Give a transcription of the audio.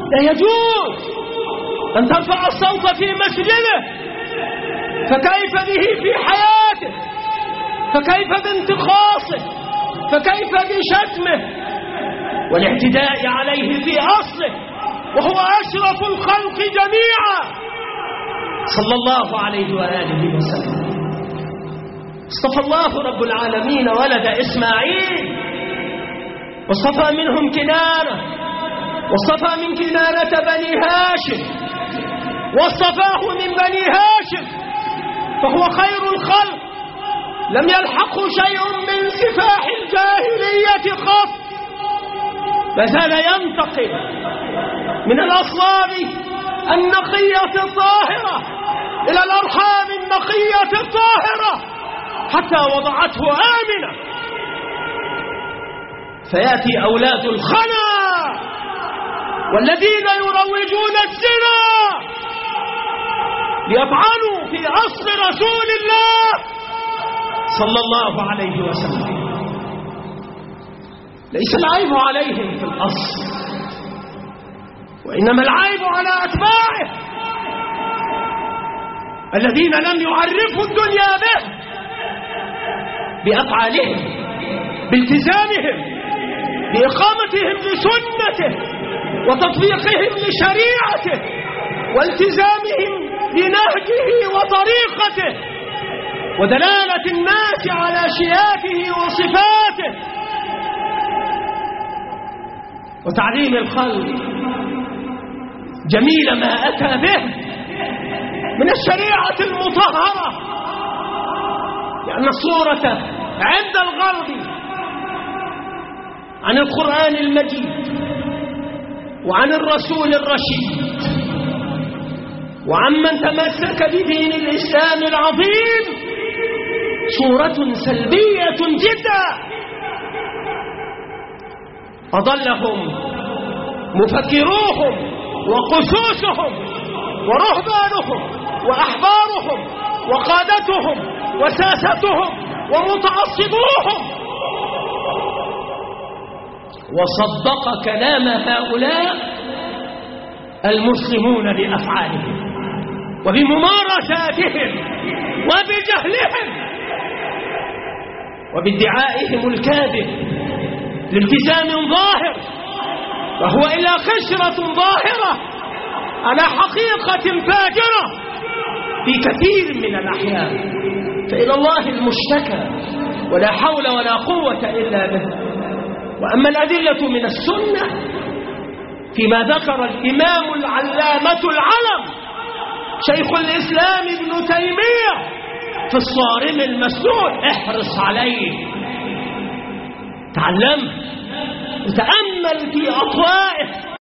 لا يجوز أن ترفع الصوت في مسجده، فكيف به في حياته، فكيف بانتقاصه، فكيف بشتمه والاعتداء عليه في أصله وهو أشرف الخلق جميعا صلى الله عليه وآله وسلم. اصطفى الله رب العالمين ولد إسماعيل، واصطفى منهم كنانة، واصطفى من كنانة بني هاشم، واصطفاه من بني هاشم، فهو خير الخلق، لم يلحقه شيء من سفاح الجاهلية قط، فزال ينتقل من الأصلاب النقية الطاهرة إلى الأرحام النقية الطاهرة حتى وضعته آمنة. فيأتي أولاد الخنا والذين يروجون الزنا ليطعنوا في أصل رسول الله صلى الله عليه وسلم. ليس العيب عليهم في الأصل، وإنما العيب على أتباعه الذين لم يعرفوا الدنيا به بأفعالهم، بالتزامهم، بإقامتهم لسنته وتطبيقهم لشريعته والتزامهم بنهجه وطريقته ودلالة الناس على شياكه وصفاته وتعليم الخلق جميل ما أتى به من الشريعة المطهرة، لأن الصورة عند الغرب عن القرآن المجيد وعن الرسول الرشيد وعمن تمسك بدين الإسلام العظيم صورة سلبية جدا أضلهم مفكروهم وقسوسهم ورهبانهم وأحبارهم وقادتهم وساستهم ومتعصبوهم، وصدق كلام هؤلاء المسلمون بأفعالهم وبممارساتهم وبجهلهم وبادعائهم الكاذب لالتزام ظاهر وهو إلا خشرة ظاهرة على حقيقة فاجرة في كثير من الأحيان، فإلى الله المشتكى ولا حول ولا قوة إلا به. وأما الأدلة من السنة فيما ذكر الإمام العلامة العلم شيخ الإسلام ابن تيمية في الصارم المسلول، احرص عليه، تعلم وتأمل في أطواء